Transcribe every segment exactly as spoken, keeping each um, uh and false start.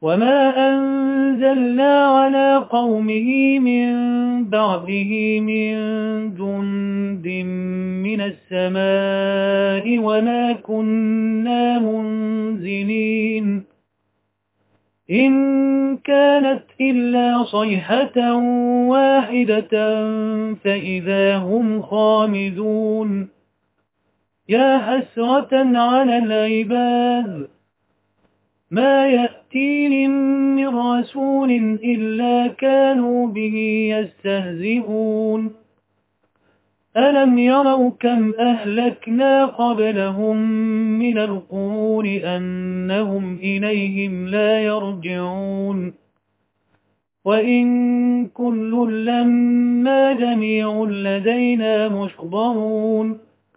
وما أنزلنا على قومه من بعده من جند من السماء وما كنا منزلين إن كانت إلا صيحة واحدة فإذا هم خامدون يا حسرة على العباد ما يأتيهم من رسول إلا كانوا به يستهزئون ألم يروا كم أهلكنا قبلهم من القرون أنهم إليهم لا يرجعون وإن كل لما جميع لدينا محضرون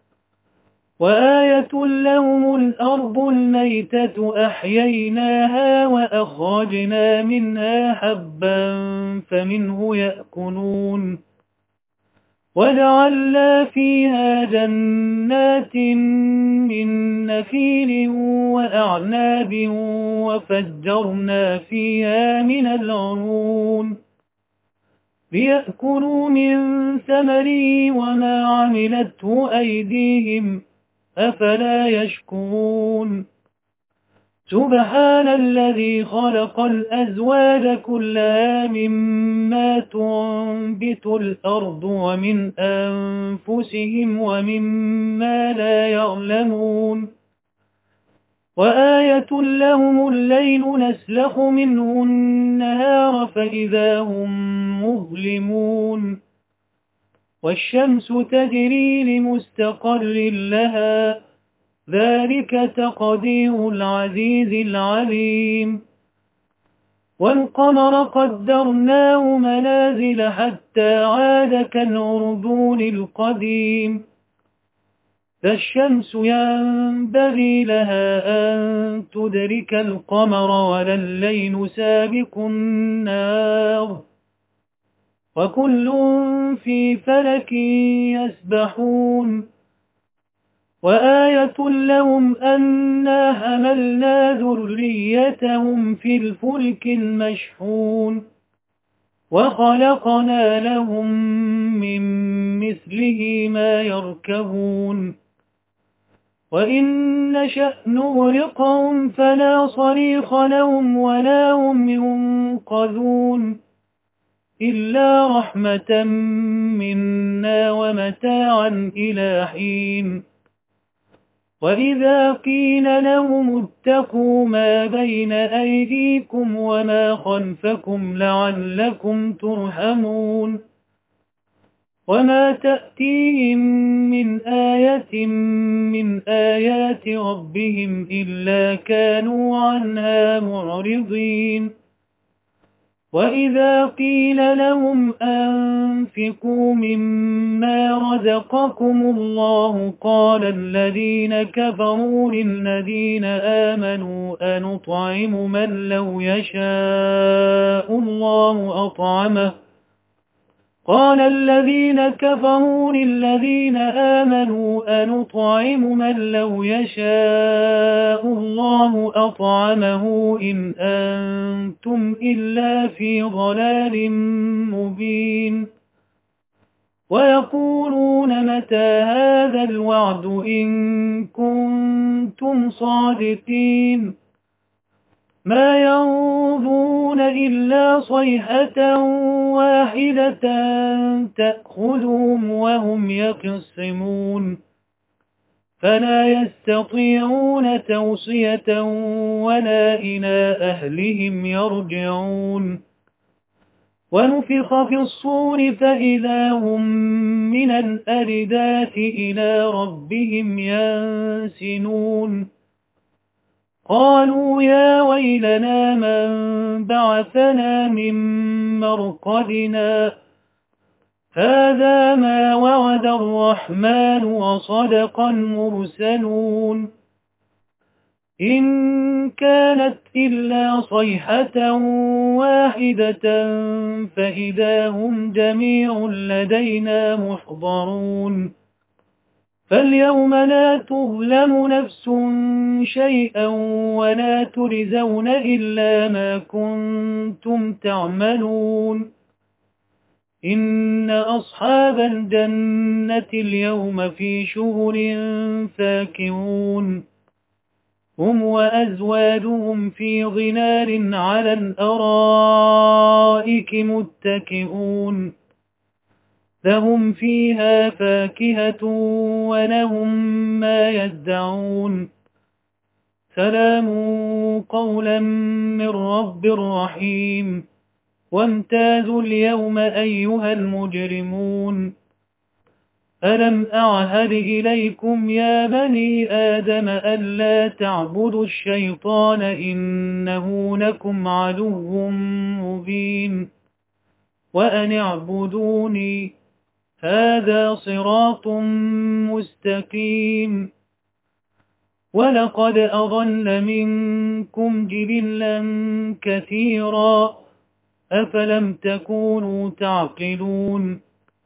وآية لهم الأرض الميتة أحييناها وأخرجنا منها حبا فمنه يأكلون وجعلنا فيها جنات من نخيل وأعناب وفجرنا فيها من العيون ليأكلوا من ثمره وما عملته أيديهم أفلا يشكرون سبحان الذي خلق الأزواج كلها مما تنبت الأرض ومن أنفسهم ومما لا يعلمون وآية لهم الليل نسلخ منه النهار فإذا هم مظلمون والشمس تجري لمستقر لها ذلك تقدير العزيز العليم والقمر قدرناه منازل حتى عاد كالعرجون القديم فالشمس ينبغي لها أن تدرك القمر ولا الليل سابق النار وكل في فلك يسبحون وآية لهم أنا حملنا ذريتهم في الفلك المشحون وخلقنا لهم من مثله ما يركبون وإن نشأ نغرقهم فلا صريخ لهم ولا هم ينقذون إلا رحمة منا ومتاعا إلى حين وإذا قيل لهم اتقوا ما بين أيديكم وما خلفكم لعلكم ترحمون وما تأتيهم من آية من آيات ربهم إلا كانوا عنها معرضين وإذا قيل لهم أنفقوا مما رزقكم الله قال الذين كفروا للذين آمنوا أنطعم من لو يشاء الله أطعمه قال الذين كفروا للذين آمنوا أنطعم من لو يشاء الله أطعمه إن أنتم إلا في ضلال مبين ويقولون متى هذا الوعد إن كنتم صادقين ما ينظرون إلا صيحة واحدة تأخذهم وهم يخصمون فلا يستطيعون توصية ولا إلى أهلهم يرجعون ونفخ في الصور فإذا هم من الأجداث إلى ربهم ينسلون قالوا يا ويلنا من بعثنا من مرقدنا هذا ما وعد الرحمن وصدق المرسلون إن كانت إلا صيحة واحدة فإذا هم جميع لدينا محضرون فاليوم لا تظلم نفس شيئا ولا تجزون إلا ما كنتم تعملون إن أصحاب الجنة اليوم في شغل فاكهون هم وأزواجهم في ظلال على الأرائك متكئون لهم فيها فاكهة ولهم ما يدعون سلام قولا من رب رحيم وامتازوا اليوم أيها المجرمون ألم أعهد إليكم يا بني آدم ألا تعبدوا الشيطان إنه لكم عدو مبين وأن اعبدوني هذا صراط مستقيم ولقد أضل منكم جبلا كثيرا أفلم تكونوا تعقلون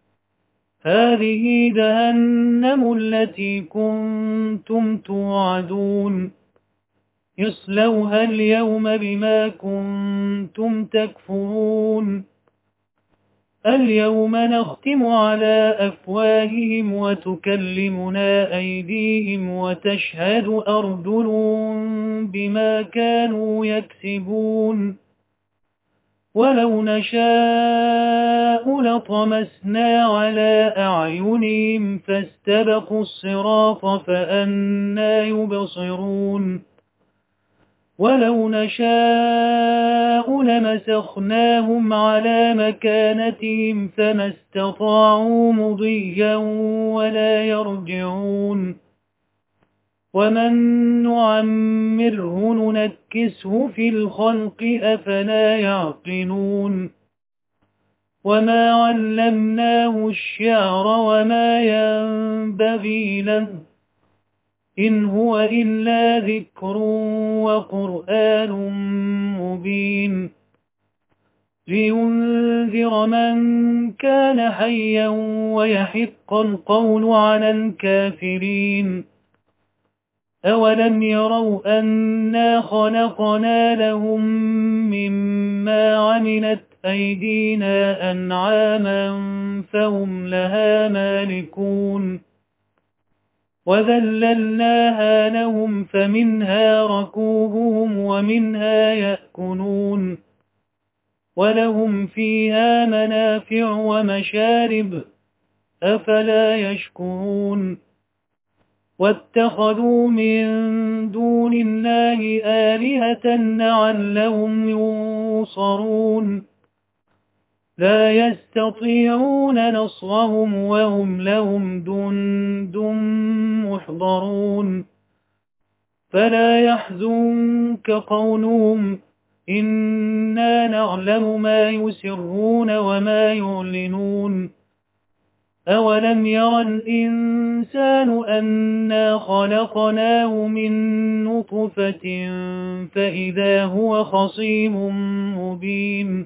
هذه جهنم التي كنتم توعدون اصلوها اليوم بما كنتم تكفرون اليوم نختم على أفواههم وتكلمنا أيديهم وتشهد أرجلهم بما كانوا يكسبون ولو نشاء لطمسنا على أعينهم فاستبقوا الصراط فأنى يبصرون ولو نشاء لمسخناهم على مكانتهم فما استطاعوا مضيا ولا يرجعون ومن نعمره ننكسه في الخلق أفلا يعقلون وما علمناه الشعر وما ينبغي له إن هو إلا ذكر وقرآن مبين لينذر من كان حيا ويحق القول على الكافرين أولم يروا أنا خلقنا لهم مما عملت أيدينا أنعاما فهم لها مالكون وذللناها لهم فمنها ركوبهم ومنها يأكلون ولهم فيها منافع ومشارب أفلا يشكرون واتخذوا من دون الله آلهة لعلهم ينصرون لا يستطيعون نصرهم وهم لهم جند محضرون فلا يحزنك قولهم إنا نعلم ما يسرون وما يعلنون أولم يرى الإنسان أنا خلقناه من نطفة فإذا هو خصيم مبين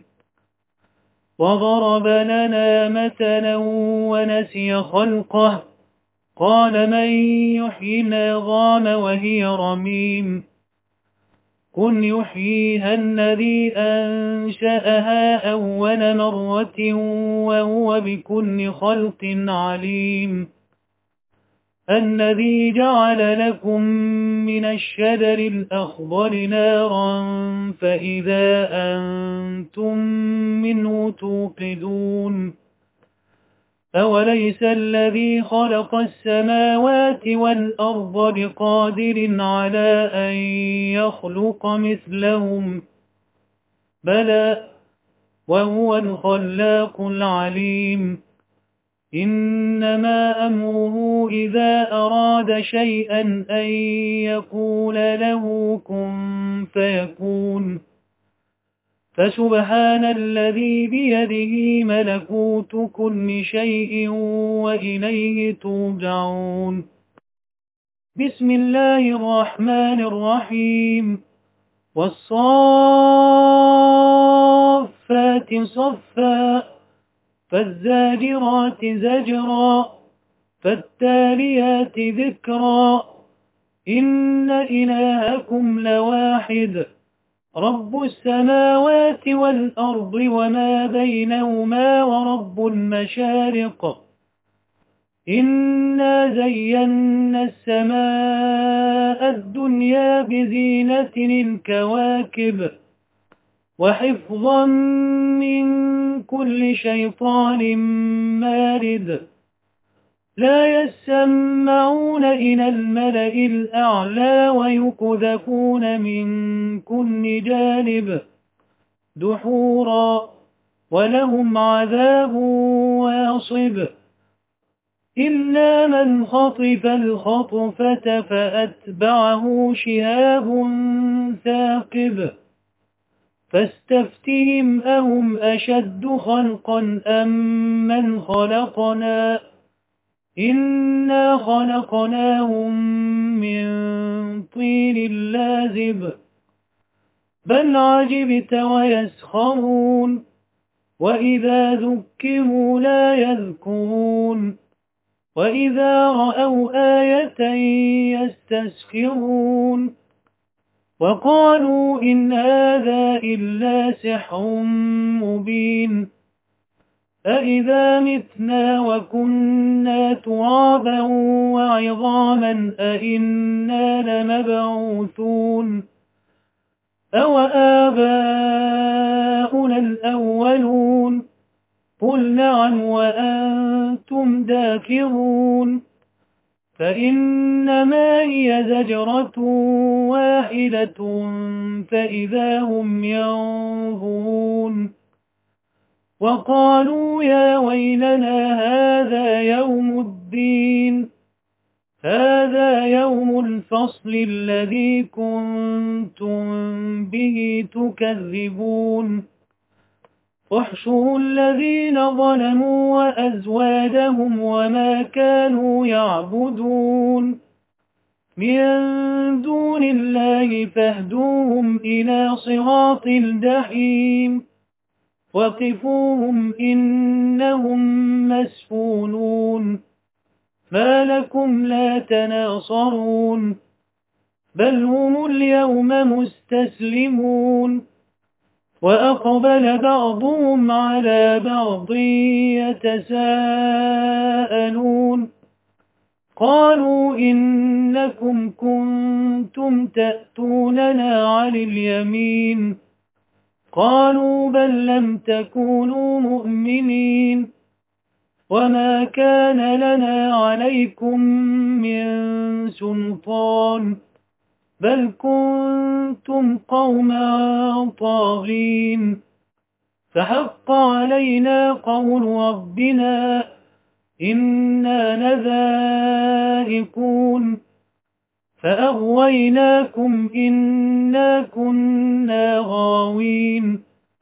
وضرب لنا مثلا ونسي خلقه قال من يحيي العظام وهي رميم قل يحييها الذي أنشأها أول مرة وهو بكل خلق عليم الذي جعل لكم من الشجر الأخضر نارا فإذا أنتم منه توقدون أوليس الذي خلق السماوات والأرض بقادر على أن يخلق مثلهم بلى وهو الخلاق العليم إنما أمره إذا أراد شيئا أن يقول له كن فيكون فسبحان الذي بيده ملكوت كل شيء وإليه ترجعون بسم الله الرحمن الرحيم والصافات صفا فالزاجرات زجرا فالتاليات ذكرا إن إلهكم لواحد رب السماوات والأرض وما بينهما ورب المشارق إنا زينا السماء الدنيا بزينة الكواكب وحفظا من كل شيطان مارد لا يسمعون إلى الملأ الأعلى ويقذفون من كل جانب دحورا ولهم عذاب واصب إلا من خطف الخطفة فأتبعه شهاب ثاقب فاستفتهم أهم أشد خلقا أم من خلقنا إنا خلقناهم من طين لازب بل عجبت ويسخرون وإذا ذكروا لا يذكرون وإذا رأوا آية يستسخرون وقالوا إن هذا إلا سحر مبين أإذا متنا وكنا ترابا وعظاما أإنا لمبعوثون أو آباؤنا الأولون قل نعم وأنتم داكرون فإنما هي زجرة واحدة فإذا هم ينظرون وقالوا يا ويلنا هذا يوم الدين هذا يوم الفصل الذي كنتم به تكذبون احشروا الذين ظلموا وأزواجهم وما كانوا يعبدون من دون الله فاهدوهم إلى صراط الجحيم وقفوهم إنهم مسئولون ما لكم لا تناصرون بل هم اليوم مستسلمون وأقبل بعضهم على بعض يتساءلون قالوا إنكم كنتم تأتوننا عن اليمين قالوا بل لم تكونوا مؤمنين وما كان لنا عليكم من سلطان بل كنتم قوما طاغين فحق علينا قول ربنا إنا لذائقون فأغويناكم إنا كنا غاوين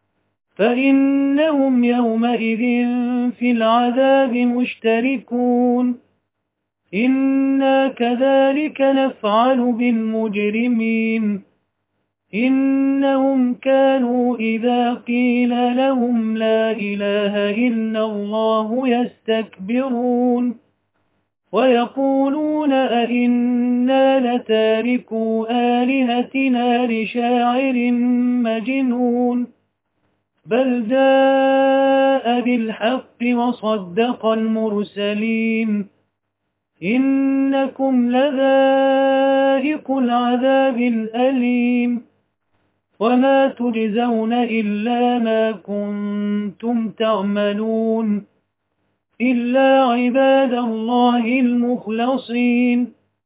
فإنهم يومئذ في العذاب مشتركون إنا كذلك نفعل بالمجرمين إنهم كانوا إذا قيل لهم لا إله إلا الله يستكبرون ويقولون أئنا لتاركو آلهتنا لشاعر مجنون بل جاء بالحق وصدق المرسلين إنكم لذائق العذاب الأليم وما تجزون إلا ما كنتم تعملون إلا عباد الله المخلصين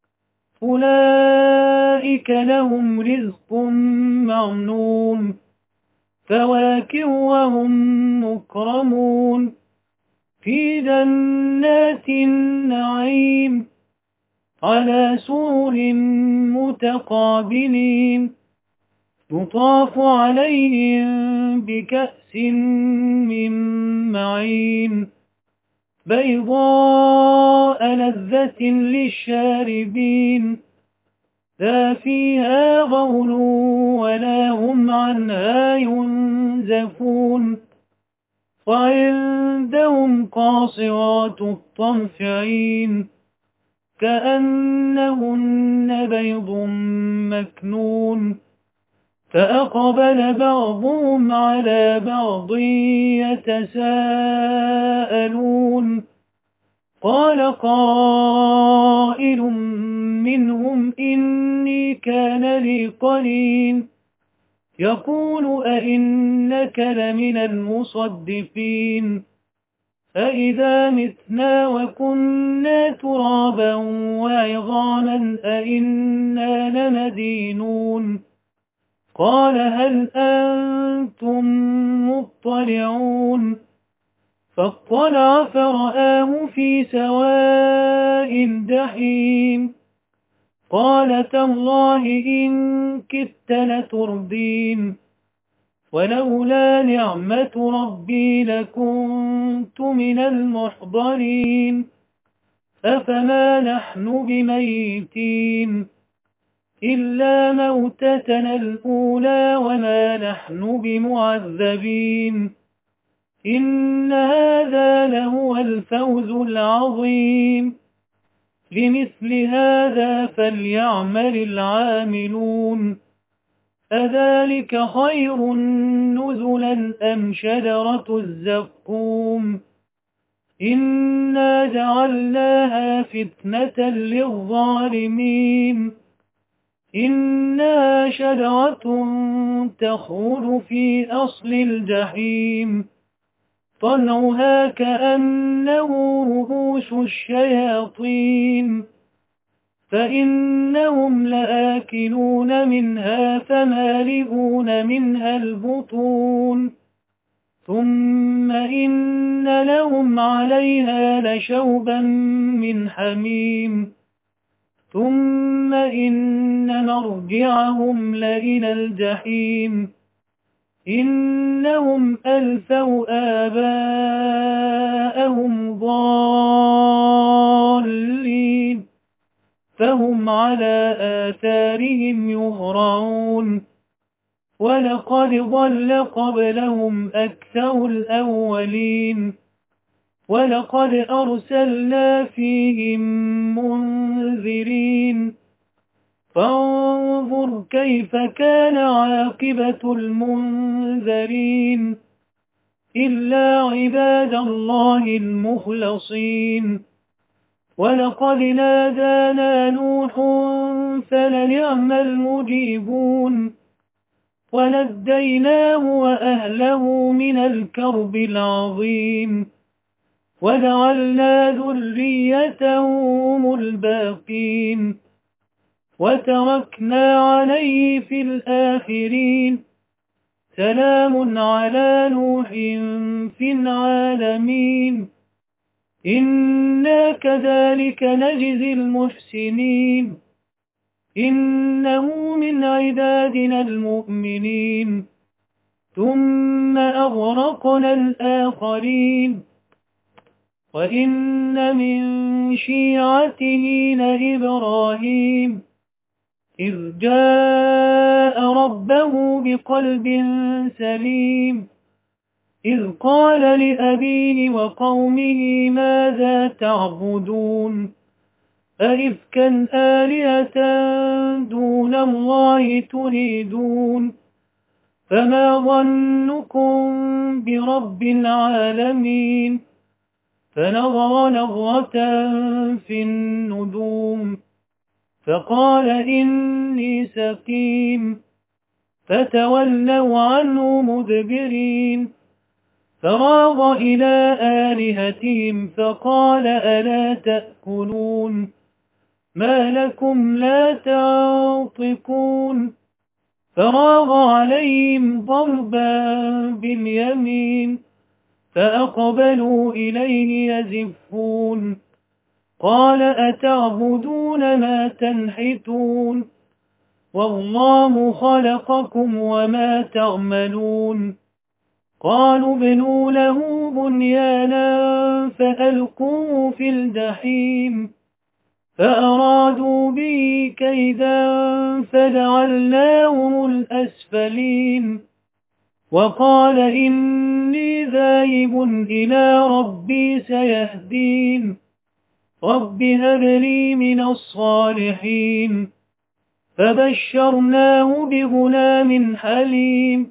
أولئك لهم رزق معلوم فواكه وهم مكرمون في جنات النعيم على سرر متقابلين يطاف عليهم بكأس من معين بيضاء لذة للشاربين لا فيها غول ولا هم عنها ينزفون وعندهم قاصرات الطرف عين كأنهن بيض مكنون فأقبل بعضهم على بعض يتساءلون قال قائل منهم إني كان لي قرين يقول أئنك لمن المصدقين أئذا متنا وكنا ترابا وعظاما أئنا لمدينون قال هل أنتم مطلعون فاطلع فرآه في سواء الجحيم قال تالله إن كدت لتردين ولولا نعمة ربي لكنت من المحضرين أفما نحن بميتين إلا موتتنا الأولى وما نحن بمعذبين إن هذا لهو الفوز العظيم لمثل هذا فليعمل العاملون أذلك خير نزلا أم شجرة الزقوم إنا جعلناها فتنة للظالمين إنها شجرة تخرج في أصل الجحيم طلعها كأنه رؤوس الشياطين فإنهم لآكلون منها فمالئون منها البطون ثم إن لهم عليها لشوبا من حميم ثم إن مرجعهم لإلى الجحيم إنهم ألفوا آباءهم ضالين فهم على آثارهم يهرعون ولقد ضل قبلهم أكثر الأولين ولقد أرسلنا فيهم منذرين فانظر كيف كان عاقبة المنذرين إلا عباد الله المخلصين ولقد نادانا نوح فلنعم المجيبون ونجيناه وأهله من الكرب العظيم وجعلنا ذريته هم الباقين وتركنا عليه في الآخرين سلام على نوح في العالمين إنا كذلك نجزي المحسنين إنه من عبادنا المؤمنين ثم أغرقنا الآخرين وإن من شيعته لإبراهيم إذ جاء ربه بقلب سليم إذ قال لأبيه وقومه ماذا تعبدون أئفكا آلهة دون الله تريدون فما ظنكم برب العالمين فنظر نظرة في النجوم فقال إني سقيم فتولوا عنه مدبرين فراغ إلى آلهتهم فقال ألا تأكلون ما لكم لا تنطقون فراغ عليهم ضربا باليمين فأقبلوا إليه يزفون قال أتعبدون ما تنحتون والله خلقكم وما تعملون قالوا ابنوا له بنيانا فألقوه في الجحيم فأرادوا به كيدا فجعلناهم الأسفلين وقال إني ذاهب إلى ربي سيهدين رب هب لي من الصالحين فبشرناه بغلام حليم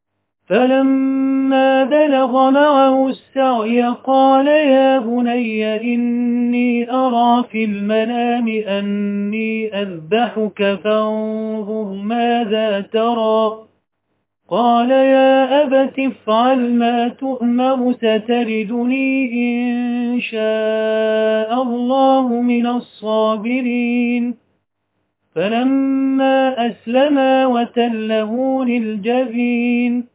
فلما بلغ معه السعي قال يا بني إني أرى في المنام أني أذبحك فانظر ماذا ترى قال يا أبت افعل ما تؤمر ستجدني إن شاء الله من الصابرين فلما أسلما وتله للجبين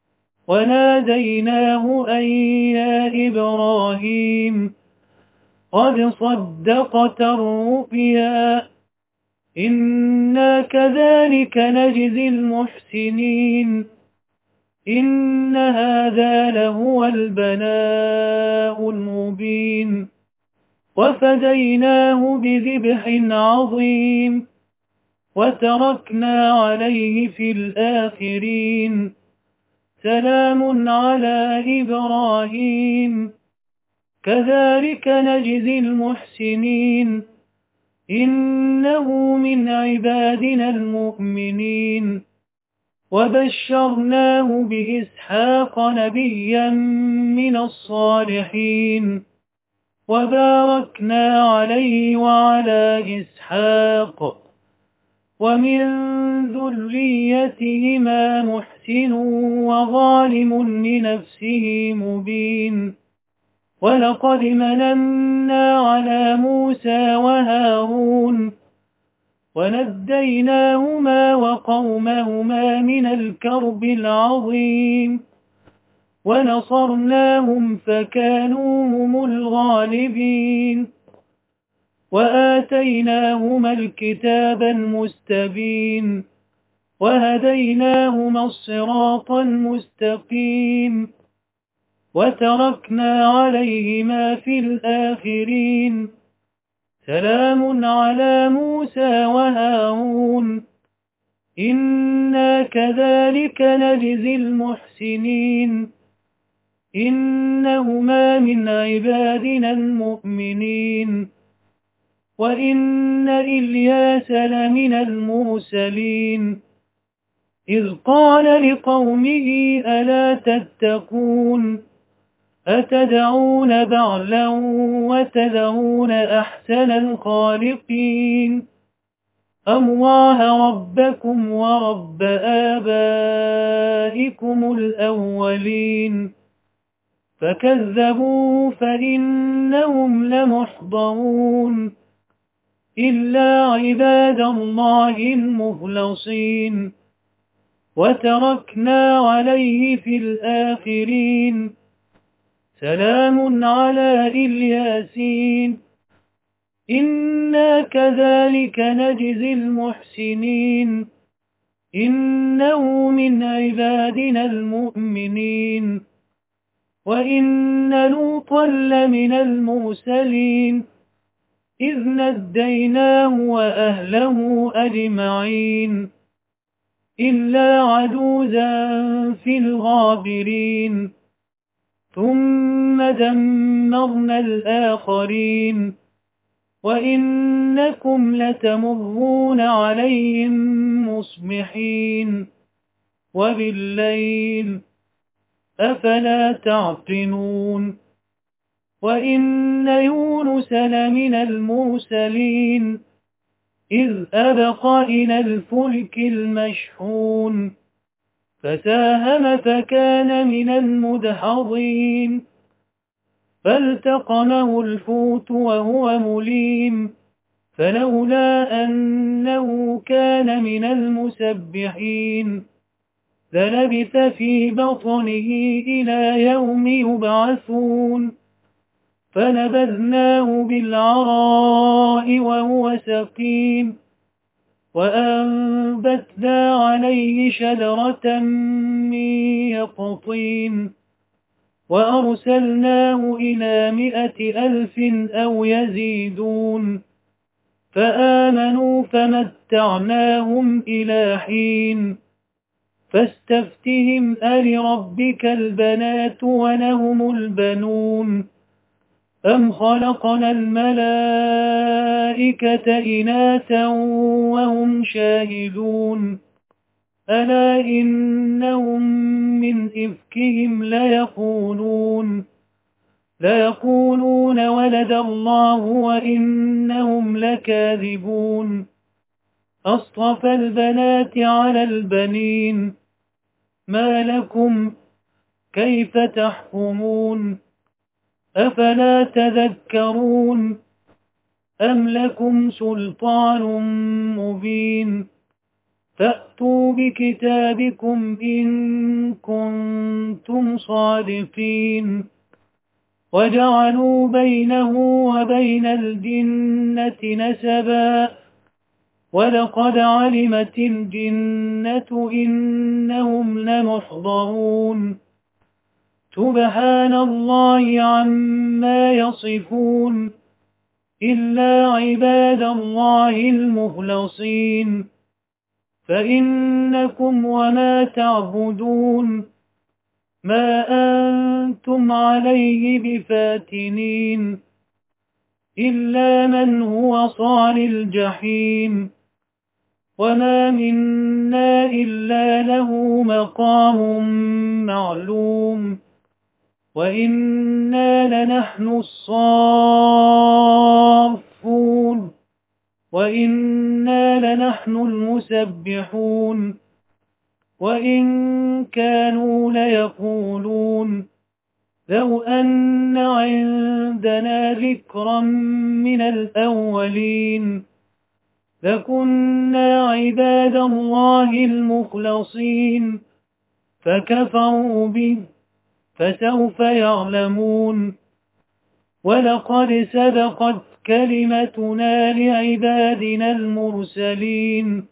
وناديناه أن يا إبراهيم قد صدقت الرؤيا إنا كذلك نجزي المحسنين إن هذا لهو البلاء المبين وفديناه بذبح عظيم وتركنا عليه في الآخرين سلام على إبراهيم كذلك نجزي المحسنين إنه من عبادنا المؤمنين وبشرناه بإسحاق نبيا من الصالحين وباركنا عليه وعلى إسحاق ومن ذريتهما محسن وظالم لنفسه مبين ولقد مننا على موسى وهارون ونجيناهما وقومهما من الكرب العظيم ونصرناهم فكانوا هم الغالبين وآتيناهما الكتاب المستبين وهديناهما الصراط المستقيم وتركنا عليهما في الآخرين سلام على موسى وهارون إنا كذلك نجزي المحسنين إنهما من عبادنا المؤمنين وإن إلياس لمن المرسلين إذ قال لقومه ألا تتقون أتدعون بعلا وتذرون أحسن الخالقين الله ربكم ورب آبائكم الأولين فكذبوه فإنهم لمحضرون إلا عباد الله المخلصين وتركنا عليه في الآخرين سلام على الياسين إنا كذلك نجزي المحسنين إنه من عبادنا المؤمنين وإن لوطا لمن المرسلين إذ نجيناه وأهله أجمعين إلا عجوزا في الغابرين ثم دمرنا الآخرين وإنكم لتمرون عليهم مصبحين وبالليل أفلا تعقلون وإن يونس لمن المرسلين إذ أبق إلى الفلك المشحون فساهم فكان من المدحضين فالتقمه الحوت وهو مليم فلولا أنه كان من المسبحين للبث في بطنه إلى يوم يبعثون فنبذناه بالعراء وهو سقيم وأنبتنا عليه شجرة من يقطين وأرسلناه إلى مئة ألف أو يزيدون فآمنوا فمتعناهم إلى حين فاستفتهم ألربك البنات ولهم البنون أم خلقنا الملائكة إناثا وهم شاهدون ألا إنهم من إفكهم ليقولون ليقولون ولد الله وإنهم لكاذبون أصطفى البنات على البنين ما لكم كيف تحكمون أفلا تذكرون أم لكم سلطان مبين فأتوا بكتابكم إن كنتم صادقين وجعلوا بينه وبين الجنة نسبا ولقد علمت الجنة إنهم لمحضرون سبحان الله عما يصفون إلا عباد الله المخلصين فإنكم وما تعبدون ما أنتم عليه بفاتنين إلا من هو صال الجحيم وما منا إلا له مقام معلوم وإنا لنحن الصافون وإنا لنحن المسبحون وإن كانوا ليقولون لو أن عندنا ذكرا من الأولين لكنا عباد الله المخلصين فكفروا به فسوف يعلمون ولقد سبقت كلمتنا لعبادنا المرسلين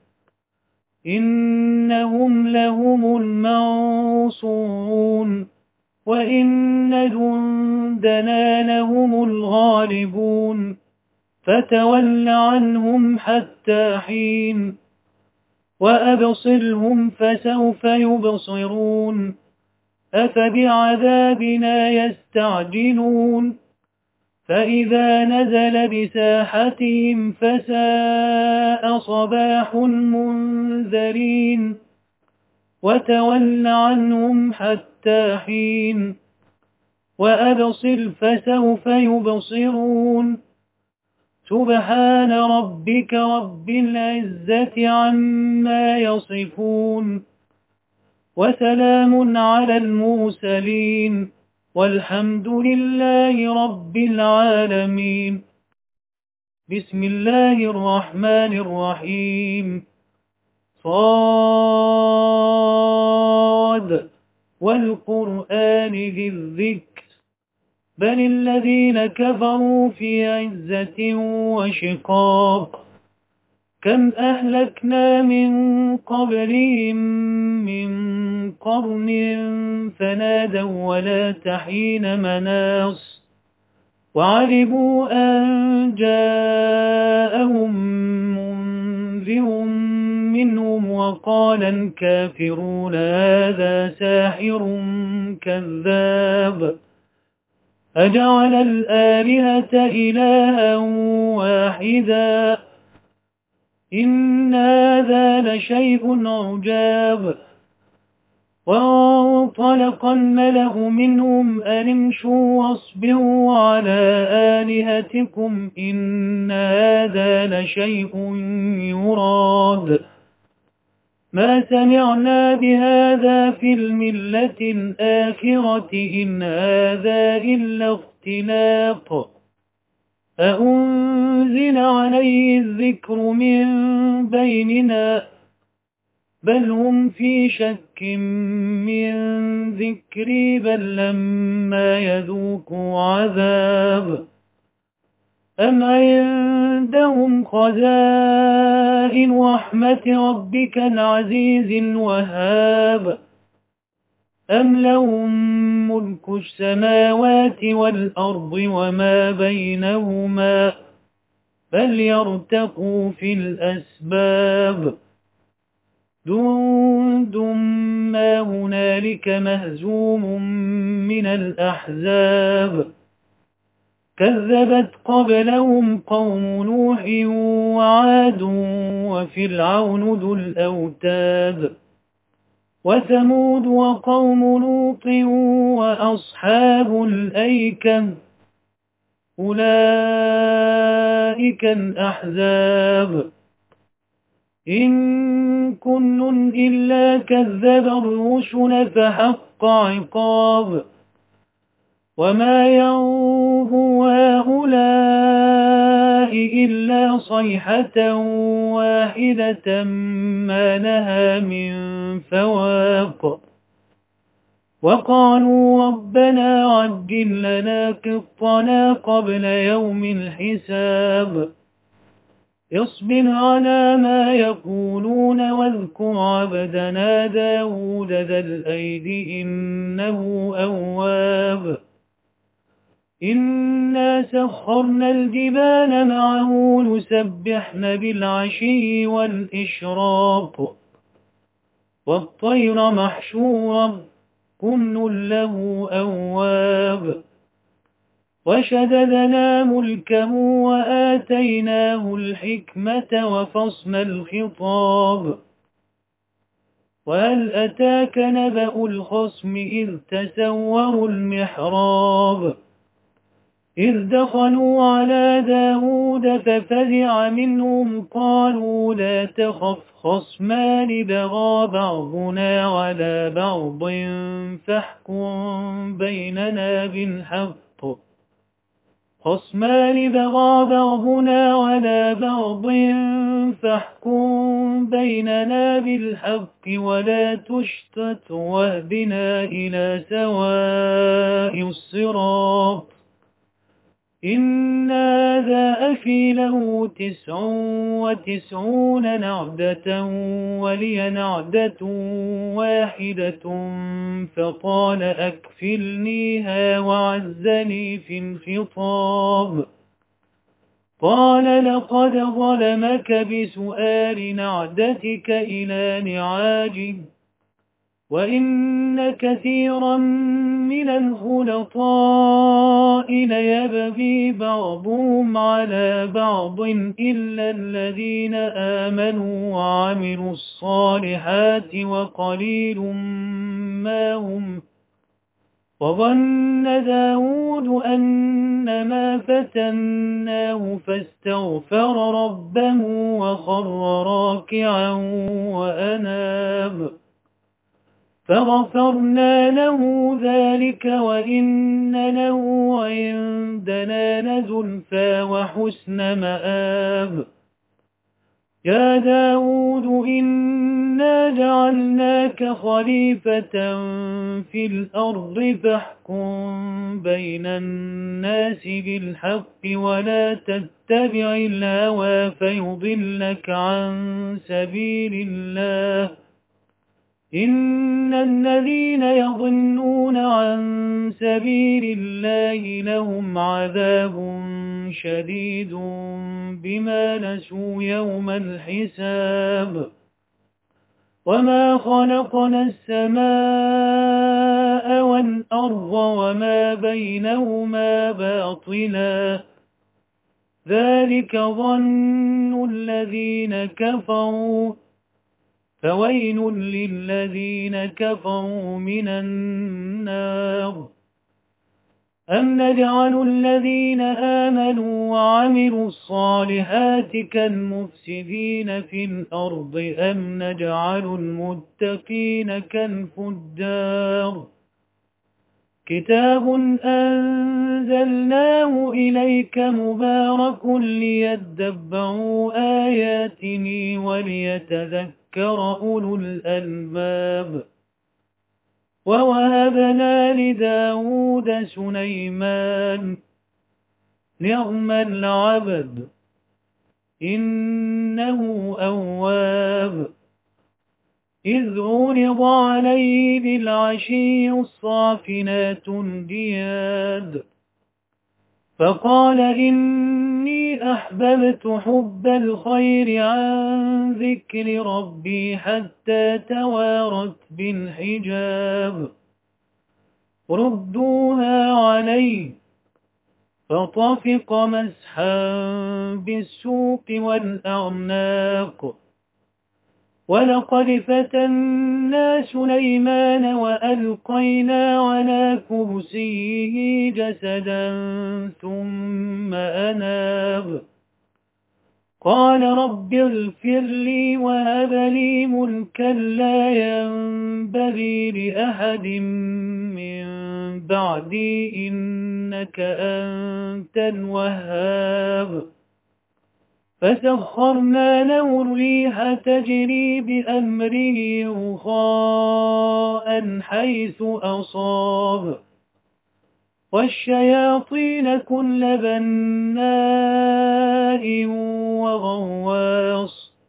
إنهم لهم المنصورون وإن جندنا لهم الغالبون فتول عنهم حتى حين وأبصرهم فسوف يبصرون أفبعذابنا يستعجلون فإذا نزل بساحتهم فساء صباح المنذرين وتول عنهم حتى حين وأبصر فسوف يبصرون سبحان ربك رب العزة عما يصفون وسلام على المرسلين والحمد لله رب العالمين بسم الله الرحمن الرحيم صاد والقرآن ذي الذكر بل الذين كفروا في عزة وشقاق كم أهلكنا من قبلهم من قرن فنادوا ولا تحين مناص وعلموا أن جاءهم منذر منهم وقال الكافرون هذا ساحر كذاب أجعل الآلهة إلها واحدا إن هذا لشيء عجاب وانطلق الملأ منهم أن امشوا واصبروا على آلهتكم إن هذا لشيء يراد ما سمعنا بهذا في الملة الآخرة إن هذا إلا اختلاق أأنزل عليه الذكر من بيننا بل هم في شك من ذكري بل لما يذوقوا عذاب أم عندهم خزائن رحمة ربك العزيز الوهاب أم لهم ملك السماوات والأرض وما بينهما بل يرتقوا في الأسباب جند ما هنالك مهزوم من الأحزاب كذبت قبلهم قوم نوح وعاد وفرعون ذو الأوتاد وثمود وقوم لوط وأصحاب الأيكة أولئك الأحزاب إن كل إلا كذب الرسل فحق عقاب وما ينظر هؤلاء إلا صيحة واحدة ما لها من فواق وقالوا ربنا عجل لنا قطنا قبل يوم الحساب اصبر على ما يقولون واذكر عبدنا داود ذا الأيد إنه أواب إنا سخرنا الجبال معه يسبحن بالعشي والإشراق والطير محشورا كل له أواب وشددنا ملكه وآتيناه الحكمة وفصل الخطاب وهل أتاك نبأ الخصم إذ تسوروا المحراب إذ دخلوا على داود ففزع منهم قالوا لا تخف خصمان بغى بعضنا على بعض فاحكم بيننا بالحق خصمان بغى بعضنا على بعض فاحكم بيننا بالحق ولا تشتت واهدنا إلى سواء الصراط إن هذا أخي له تسع وتسعون نعدة ولي نعدة واحدة فقال أكفلنيها وعزني في الخطاب قال لقد ظلمك بسؤال نعدتك إلى نعاجه وإن كثيرا من الخلطاء ليبغي بعضهم على بعض إلا الذين آمنوا وعملوا الصالحات وقليل ما هم وظن داود أنما فتناه فاستغفر ربه وخر راكعا وأناب فغفرنا له ذلك وإن له عندنا لزلفى وحسن مآب يا داود إنا جعلناك خليفة في الأرض فاحكم بين الناس بالحق ولا تتبع الهوى فيضلك عن سبيل الله إن الذين يضلون عن سبيل الله لهم عذاب شديد بما نسوا يوم الحساب وما خلقنا السماء والأرض وما بينهما باطلا ذلك ظن الذين كفروا فويل للذين كفروا من النار أم نجعل الذين آمنوا وعملوا الصالحات كالمفسدين في الأرض أم نجعل المتقين كالفجار كتاب أنزلناه إليك مبارك ليدبروا آياته وليتذكروا أولو الألباب ووهبنا لداود سليمان نعم العبد إنه أواب إذ عرض عليه بالعشي الصافنات الجياد فقال إني أحببت حب الخير عن ذكر ربي حتى توارت بالحجاب ردوها علي فطفق مسحا بالسوق والأعناق ولقد فتنا سليمان وألقينا على كرسيه جسدا ثم أناب قال رب اغفر لي وهب لي ملكا لا ينبغي لأحد من بعدي إنك أنت الوهاب فسخرنا له الريح تجري بأمره رخاء حيث أصاب والشياطين كل بناء وغواص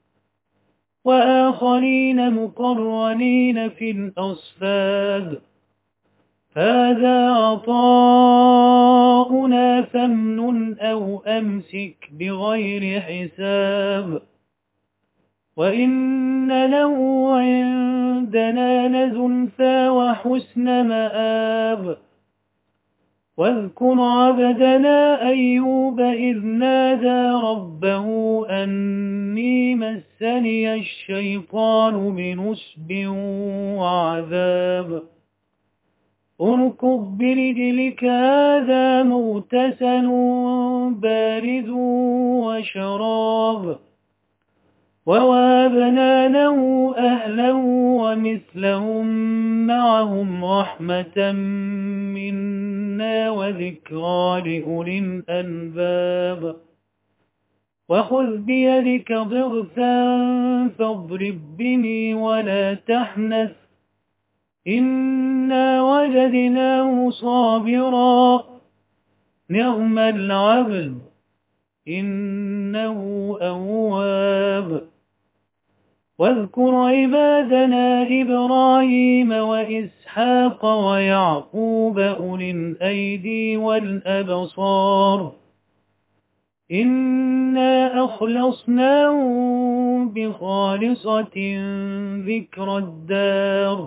وآخرين مقرنين في الأصفاد هذا عطاؤنا فامنن أو أمسك بغير حساب وإن له عندنا لزلفى وحسن مآب واذكر عبدنا أيوب إذ نادى ربه أني مسني الشيطان بنصب وعذاب اركض برجلك هذا مغتسل بارد وشراب ووهبنا له أهلا ومثلهم معهم رحمة منا وذكرى لأولي الألباب وخذ بيدك ضغثا فاضرب به ولا تحنث إنا وجدناه صابرا نعم العبد إنه أواب واذكر عبادنا إبراهيم وإسحاق ويعقوب أولي الأيدي والأبصار إنا أخلصناهم بخالصة ذكر الدار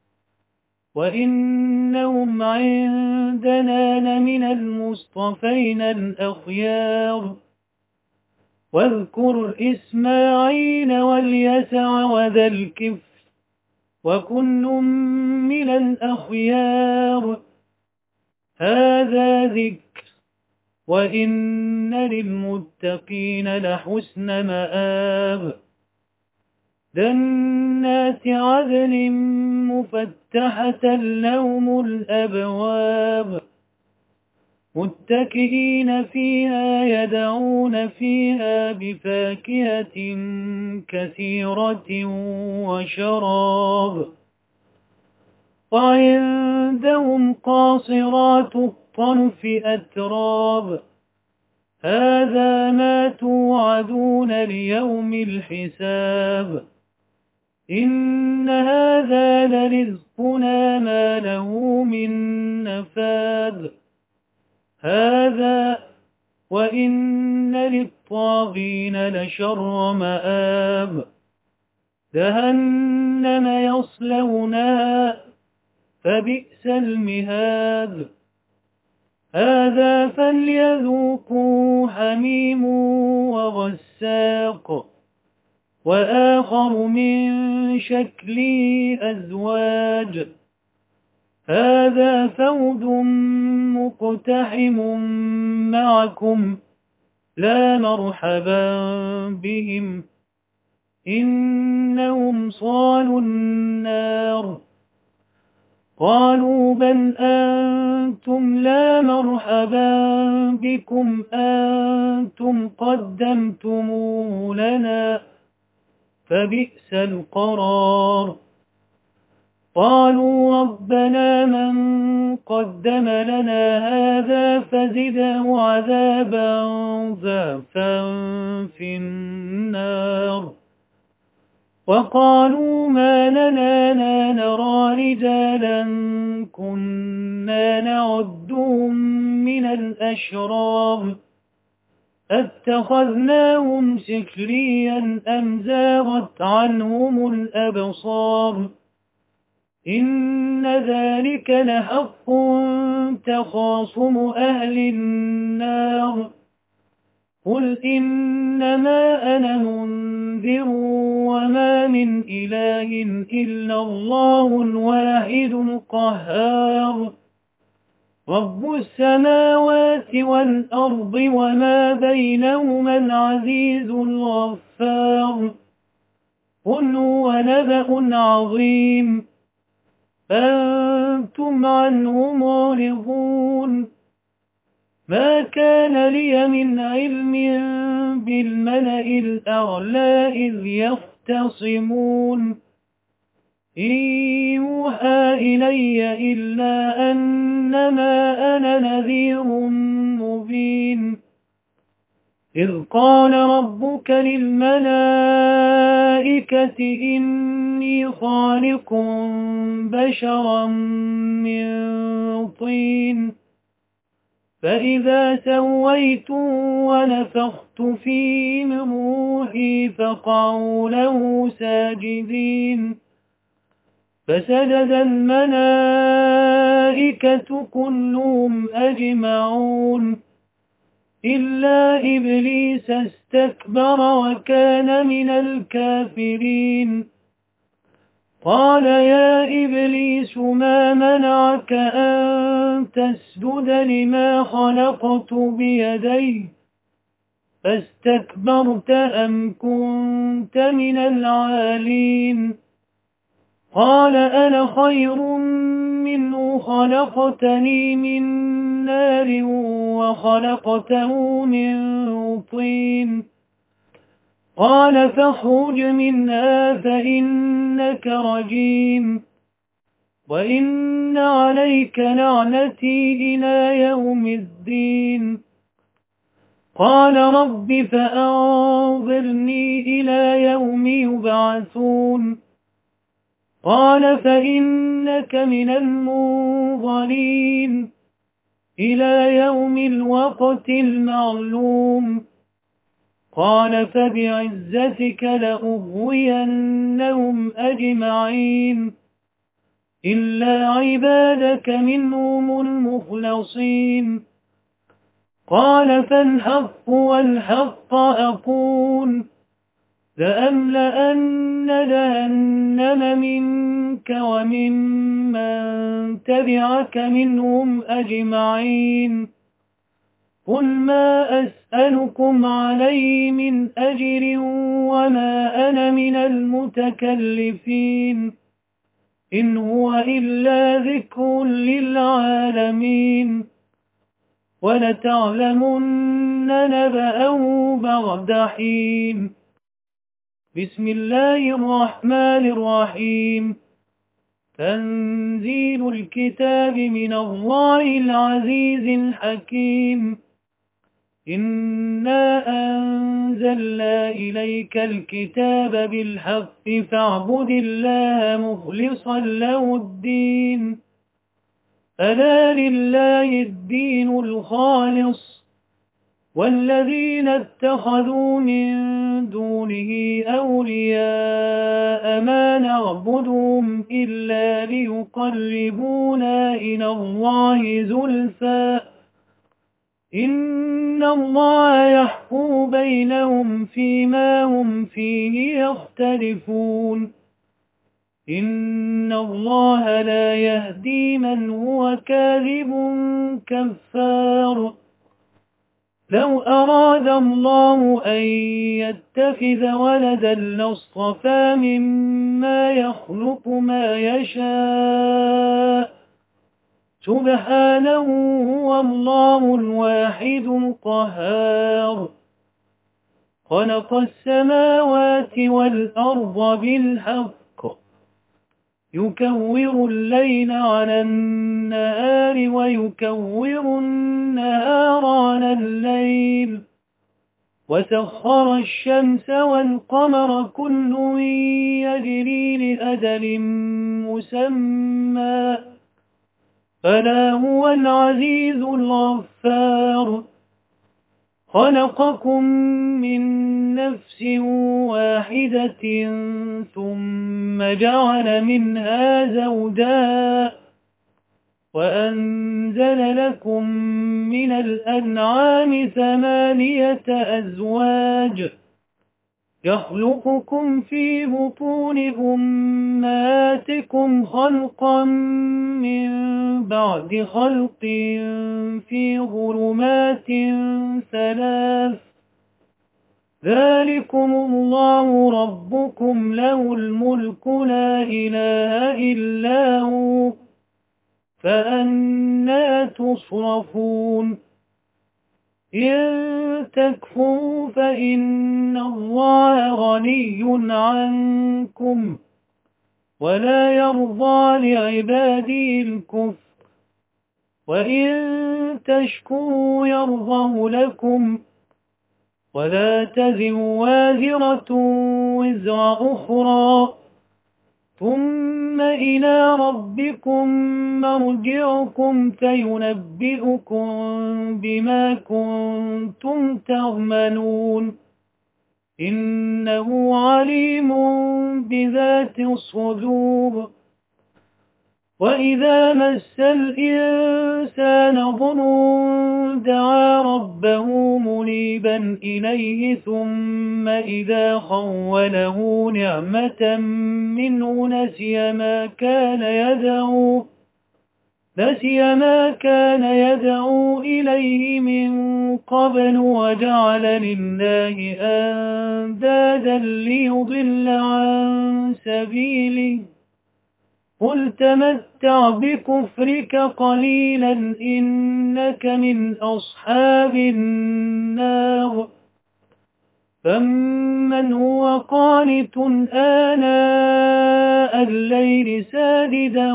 وإنهم عندنا لمن المصطفين الأخيار واذكر إسماعيل واليسع وذا الكفل وكل من الأخيار هذا ذكر وإن للمتقين لحسن مآب جنات عدن مفتحة لهم الأبواب متكئين فيها يدعون فيها بفاكهة كثيرة وشراب وعندهم قاصرات الطرف أتراب هذا ما توعدون ليوم الحساب إن هذا لرزقنا ما له من نفاد هذا وإن للطاغين لشر مآب جهنم يصلونها فبئس المهاد هذا فليذوقوا حميم وغساق وآخر من شكله أزواج هذا فوج مقتحم معكم لا مرحبا بهم إنهم صالوا النار قالوا بل أنتم لا مرحبا بكم أنتم قدمتموه لنا فبئس القرار قالوا ربنا من قدم لنا هذا فزده عذابا ضعفا في النار وقالوا ما لنا لا نرى رجالا كنا نعدهم من الأشرار اتخذناهم سخريا أم زاغت عنهم الأبصار إن ذلك لحق تخاصم أهل النار قل إنما أنا منذر وما من إله إلا الله الواحد القهار رب السماوات والأرض وما بينهما العزيز الغفار قل هو نبأ عظيم أنتم عنه معرضون ما كان لي من علم بالملأ الأعلى إذ يختصمون إن يوحى إلي إلا أنما أنا نذير مبين إذ قال ربك للملائكة إني خالق بشرا من طين فإذا سويت ونفخت فيه من روحي فقعوا له ساجدين فسجد الملائكة كلهم أجمعون إلا إبليس استكبر وكان من الكافرين قال يا إبليس ما منعك أن تسجد لما خلقت بيدي فاستكبرت أم كنت من العالين قال أنا خير منه خلقتني من نار وخلقته من طين قال فاخرج منها فإنك رجيم وإن عليك لعنتي إلى يوم الدين قال رب فأنظرني إلى يوم يبعثون قال فإنك من المنظرين إلى يوم الوقت المعلوم قال فبعزتك لأغوينهم أجمعين إلا عبادك منهم المخلصين قال فالحق والحق أقول لأملأن جهنم منك وممن تبعك منهم أجمعين قل ما أسألكم عليه من أجر وما أنا من المتكلفين إن هو إلا ذكر للعالمين ولتعلمن نبأه بعد حين بسم الله الرحمن الرحيم تنزيل الكتاب من الله العزيز الحكيم إنا أنزلنا إليك الكتاب بالحق فاعبد الله مخلصا له الدين ألا لله الدين الخالص والذين اتخذوا من دونه أولياء ما نعبدهم إلا ليقربونا إلى الله زلفى إن الله يحكم بينهم فيما هم فيه يختلفون إن الله لا يهدي من هو كاذب كفار لو أراد الله أن يتخذ ولدا لاصطفى مما يخلق ما يشاء سبحانه هو الله الواحد القهار خلق السماوات والأرض بالحق يكور الليل على النهار ويكور النهار على الليل وسخر الشمس والقمر كل يجري لأجل مسمى ألا هو العزيز الغفار خلقكم من نفس واحدة ثم جعل منها زوجها وأنزل لكم من الأنعام ثمانية أزواج يخلقكم في بطون أمهاتكم خلقا من بعد خلق في ظلمات ثلاث ذلكم الله ربكم له الملك لا إله إلا هو فأنى تصرفون إن تكفروا فإن الله غني عنكم ولا يرضى لعباده الكفر وإن تشكروا يرضه لكم ولا تزر وازرة وزر أخرى ثم إلى ربكم مرجعكم فينبئكم بما كنتم تعملون إنه عليم بذات الصدور وإذا مس الإنسان ضر دعا ربه منيبا إليه ثم إذا خوله نعمة منه نسي ما كان يدعو نسي ما كان يدعو إليه من قبل وجعل لله أندادا ليضل عن سبيله قل تمتع بكفرك قليلا إنك من أصحاب النار فمن هو قانت آناء الليل ساجدا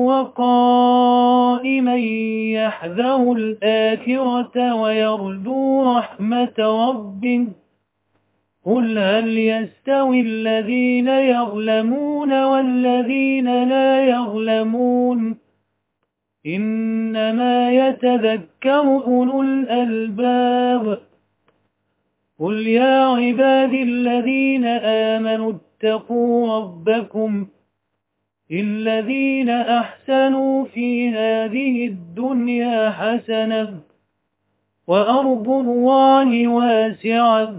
وقائما يحذر الآخرة ويرجو رحمة ربه قل هل يستوي الذين يظلمون والذين لا يظلمون إنما يتذكر أولو الألباب قل يا عبادي الذين آمنوا اتقوا ربكم الذين أحسنوا في هذه الدنيا حسنة وأرض الله واسعة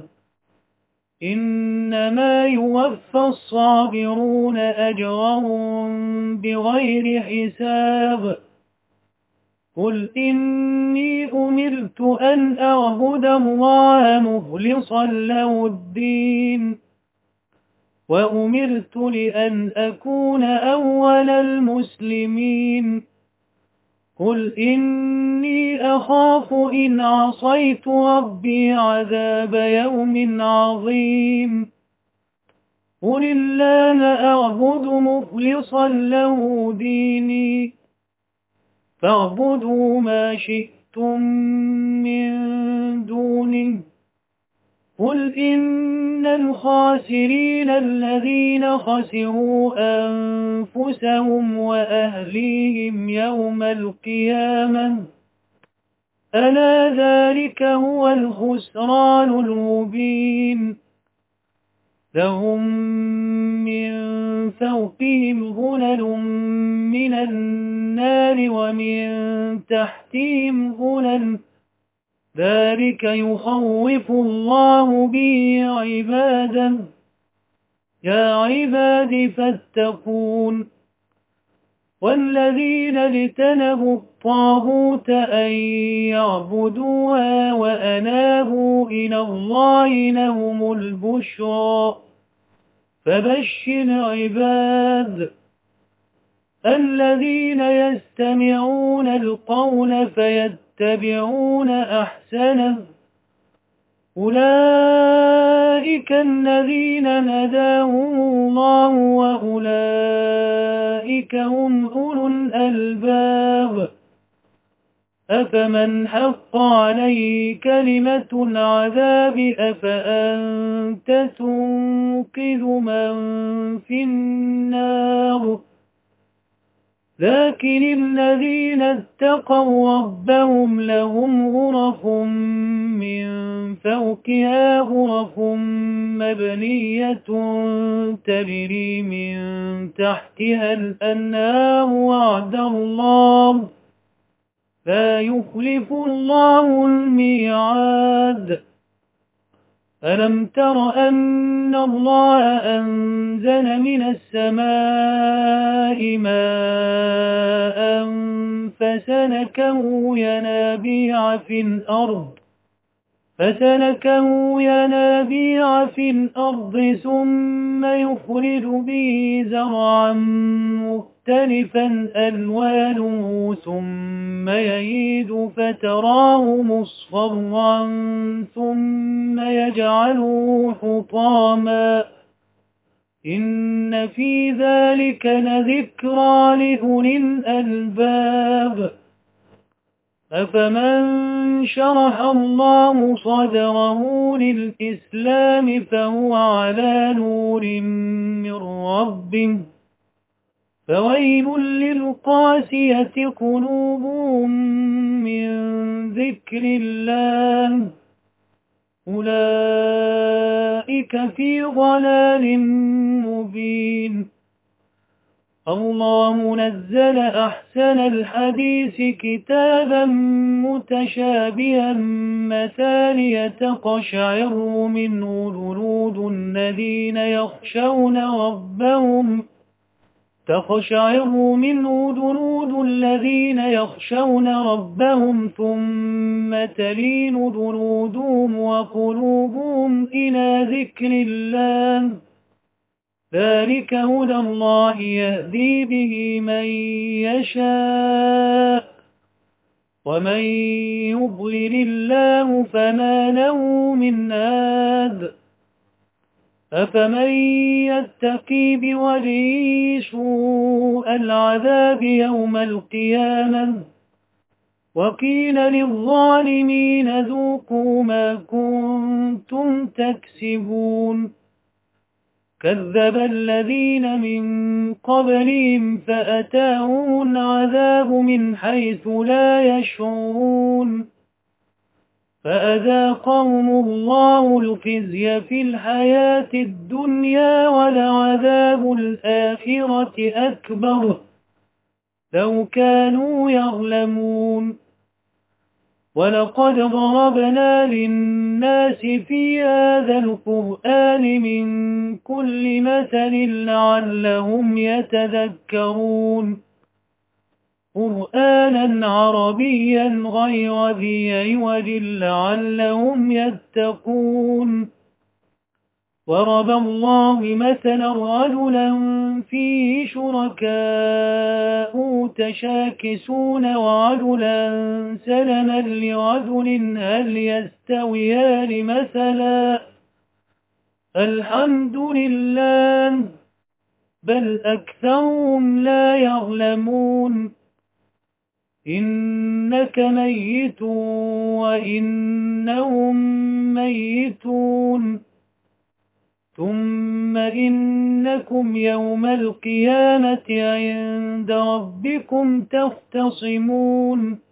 إنما يوفى الصابرون أجرهم بغير حساب قل إني أمرت أن أعبد الله مخلصا له الدين وأمرت لأن أكون أول المسلمين قل إني أخاف إن عصيت ربي عذاب يوم عظيم قل الله أعبد مخلصا له ديني فاعبدوا ما شئتم من دونه قل إن الخاسرين الذين خسروا أنفسهم وأهليهم يوم القيامة ألا ذلك هو الخسران المبين لهم من فوقهم ظلل من النار ومن تحتهم ظلل ذلك يخوف الله به عباده يا عباد فاتقون والذين اجتنبوا الطاغوت أن يعبدوها وأنابوا إلى الله لهم البشرى فبشر عباد الذين يستمعون القول فيتبعون أحسنه أولئك الذين هداهم الله وأولئك هم أولو الألباب أفمن حق عليه كلمة العذاب أفأنت تنقذ من في النار لكن الذين اتقوا ربهم لهم غرف من فوقها غرف مبنية تجري من تحتها الأنهار وعد الله لا يخلف الله الميعاد ألم تر أن الله أنزل من السماء ماء فسلكه ينابيع في الأرض فسلكه ينابيع في الأرض ثم يخرج به زرعا مختلفا ألوانه ثم يهيج فتراه مصفرا ثم يجعله حطاما إن في ذلك لذكرى لأولي الألباب أفمن شرح الله صدره للإسلام فهو على نور من ربه فويل للقاسية قلوبهم من ذكر الله أولئك في ضلال مبين الله نزل أحسن الحديث كتابا متشابها مثانية تقشعر منه جلود الذين يخشون ربهم تقشعر منه جلود الذين يخشون ربهم ثم تلين جلودهم وقلوبهم إلى ذكر الله ذلك هدى الله يهدي به من يشاء ومن يضلل الله فما له من هاد أفمن يتقي بوجهه سوء العذاب يوم القيامة وقيل للظالمين ذوقوا ما كنتم تكسبون كذب الذين من قبلهم فأتاهم العذاب من حيث لا يشعرون فأذاقهم الله الخزي في الحياة الدنيا ولعذاب الآخرة أكبر لو كانوا يعلمون ولقد ضربنا للناس في هذا القرآن من كل مثل لعلهم يتذكرون قرآنا عربيا غير ذي عوج لعلهم يتقون ضرب الله مثلا رجلا فيه شركاء متشاكسون ورجلا سلما لرجل هل يستويان مثلا الحمد لله بل أكثرهم لا يعلمون إنك ميت وإنهم ميتون ثم إنكم يوم القيامة عند ربكم تختصمون